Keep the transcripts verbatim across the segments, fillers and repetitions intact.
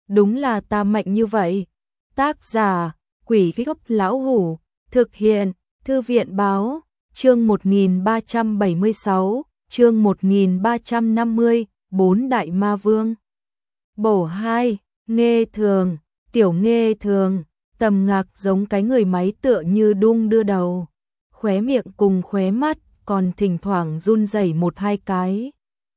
đúng là ta mạnh như vậy. Tác giả, Quỷ Gốc Lão Hủ, thực hiện, Thư viện Báo, chương một nghìn ba trăm bảy mươi sáu, chương một nghìn ba trăm năm mươi, bốn đại ma vương. Bổ hai, Nghê Thường, Tiểu Nghê Thường, Tầm Ngạc giống cái người máy tựa như đung đưa đầu, khóe miệng cùng khóe mắt còn thỉnh thoảng run rẩy một hai cái.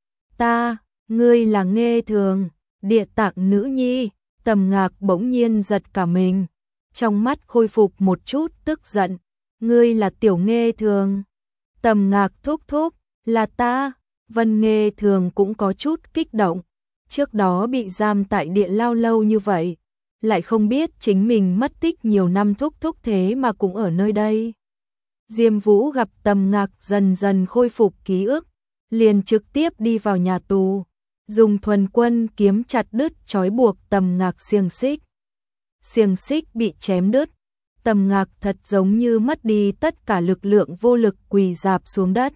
Ta, ngươi là Nghê Thường, Địa Tạng nữ nhi. Tầm Ngạc bỗng nhiên giật cả mình, trong mắt khôi phục một chút tức giận. Ngươi là Tiểu Nghê Thường? Tầm Ngạc thúc thúc, là ta. Vân Nghê Thường cũng có chút kích động. Trước đó bị giam tại địa lao lâu như vậy, lại không biết chính mình mất tích nhiều năm thúc thúc thế mà cũng ở nơi đây. Diêm Vũ gặp Tầm Ngạc dần dần khôi phục ký ức, liền trực tiếp đi vào nhà tù, dùng thuần quân kiếm chặt đứt trói buộc Tầm Ngạc xiềng xích. Xiềng xích bị chém đứt, Tầm Ngạc thật giống như mất đi tất cả lực lượng, vô lực quỳ rạp xuống đất.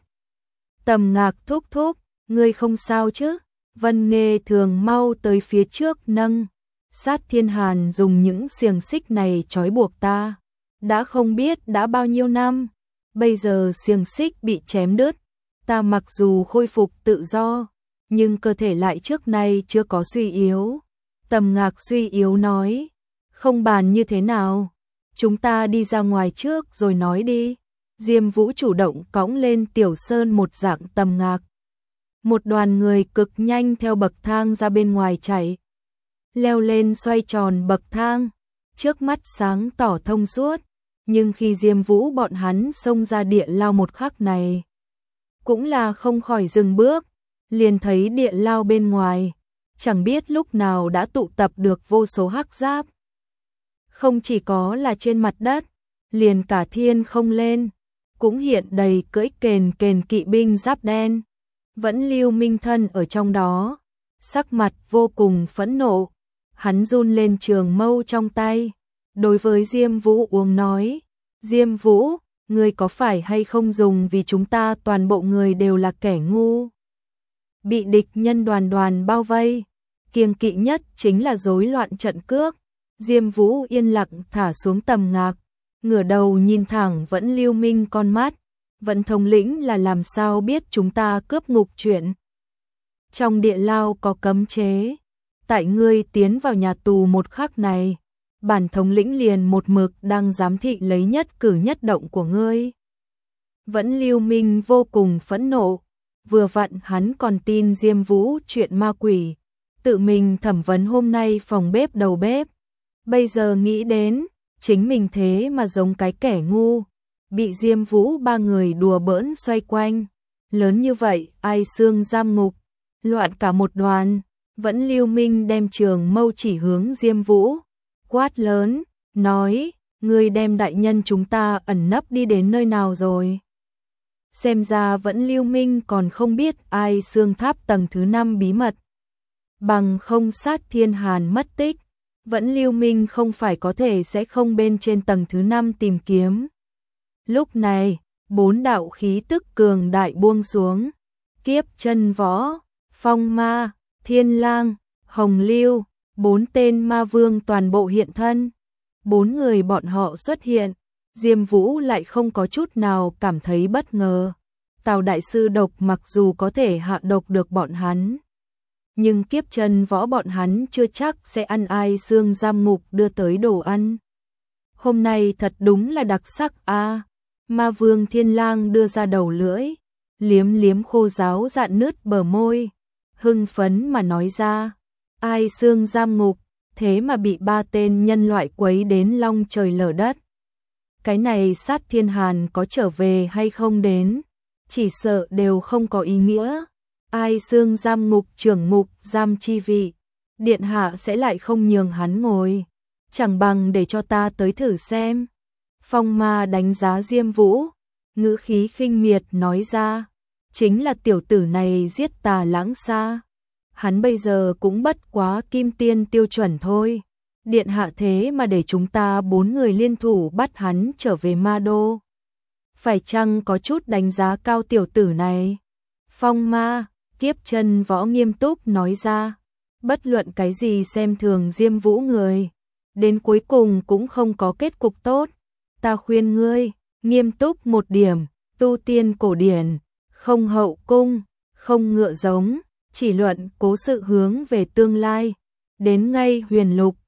Tầm Ngạc thúc thúc, ngươi không sao chứ? Vân Nghê Thường mau tới phía trước nâng. Sát Thiên Hàn dùng những xiềng xích này trói buộc ta, đã không biết đã bao nhiêu năm, bây giờ xiềng xích bị chém đứt, ta mặc dù khôi phục tự do, nhưng cơ thể lại trước nay chưa có suy yếu. Tầm Ngạc suy yếu nói, không bàn như thế nào, chúng ta đi ra ngoài trước rồi nói đi. Diêm Vũ chủ động cõng lên Tiểu Sơn một dạng Tầm Ngạc. Một đoàn người cực nhanh theo bậc thang ra bên ngoài chạy, leo lên xoay tròn bậc thang, trước mắt sáng tỏ thông suốt, nhưng khi Diêm Vũ bọn hắn xông ra địa lao một khắc này, cũng là không khỏi dừng bước, liền thấy địa lao bên ngoài, chẳng biết lúc nào đã tụ tập được vô số hắc giáp. Không chỉ có là trên mặt đất, liền cả thiên không lên, cũng hiện đầy cưỡi kền kền kỵ binh giáp đen. Vẫn Lưu Minh Thân ở trong đó, sắc mặt vô cùng phẫn nộ, hắn run lên trường mâu trong tay, đối với Diêm Vũ uống nói, Diêm Vũ, ngươi có phải hay không dùng vì chúng ta toàn bộ người đều là kẻ ngu. Bị địch nhân đoàn đoàn bao vây, kiêng kỵ nhất chính là rối loạn trận cước. Diêm Vũ yên lặng thả xuống Tầm Ngạc, ngửa đầu nhìn thẳng Vẫn Lưu Minh con mắt. Vẫn thống lĩnh là làm sao biết chúng ta cướp ngục chuyện? Trong địa lao có cấm chế, tại ngươi tiến vào nhà tù một khắc này, bản thống lĩnh liền một mực đang giám thị lấy nhất cử nhất động của ngươi. Vẫn Lưu Minh vô cùng phẫn nộ, vừa vặn hắn còn tin Diêm Vũ chuyện ma quỷ, tự mình thẩm vấn hôm nay phòng bếp đầu bếp. Bây giờ nghĩ đến, chính mình thế mà giống cái kẻ ngu, bị Diêm Vũ ba người đùa bỡn xoay quanh, lớn như vậy, ai xương giam ngục, loạn cả một đoàn. Vẫn Lưu Minh đem trường mâu chỉ hướng Diêm Vũ, quát lớn, nói, ngươi đem đại nhân chúng ta ẩn nấp đi đến nơi nào rồi? Xem ra Vẫn Lưu Minh còn không biết ai xương tháp tầng thứ năm bí mật. Bằng không Sát Thiên Hàn mất tích, Vẫn Lưu Minh không phải có thể sẽ không bên trên tầng thứ năm tìm kiếm. Lúc này, bốn đạo khí tức cường đại buông xuống, Kiếp Chân Võ, Phong Ma, Thiên Lang, Hồng Lưu, bốn tên ma vương toàn bộ hiện thân. Bốn người bọn họ xuất hiện, Diêm Vũ lại không có chút nào cảm thấy bất ngờ. Tào đại sư độc mặc dù có thể hạ độc được bọn hắn, nhưng Kiếp Chân Võ bọn hắn chưa chắc sẽ ăn ai xương giam ngục đưa tới đồ ăn. Hôm nay thật đúng là đặc sắc a. À. Ma vương Thiên Lang đưa ra đầu lưỡi, liếm liếm khô ráo rạn nứt bờ môi, hưng phấn mà nói ra, ai xương giam ngục, thế mà bị ba tên nhân loại quấy đến long trời lở đất. Cái này Sát Thiên Hàn có trở về hay không đến, chỉ sợ đều không có ý nghĩa. Ai xương giam ngục trưởng ngục giam chi vị, điện hạ sẽ lại không nhường hắn ngồi, chẳng bằng để cho ta tới thử xem. Phong Ma đánh giá Diêm Vũ, ngữ khí khinh miệt nói ra, chính là tiểu tử này giết Tà Lãng Sa, hắn bây giờ cũng bất quá kim tiên tiêu chuẩn thôi. Điện hạ thế mà để chúng ta bốn người liên thủ bắt hắn trở về Ma Đô, phải chăng có chút đánh giá cao tiểu tử này? Phong Ma, Kiếp Chân Võ nghiêm túc nói ra, Bất luận cái gì xem thường Diêm Vũ người, đến cuối cùng cũng không có kết cục tốt. Ta khuyên ngươi, nghiêm túc một điểm, tu tiên cổ điển, không hậu cung, không ngựa giống, chỉ luận cố sự hướng về tương lai. Đến ngay huyền lục,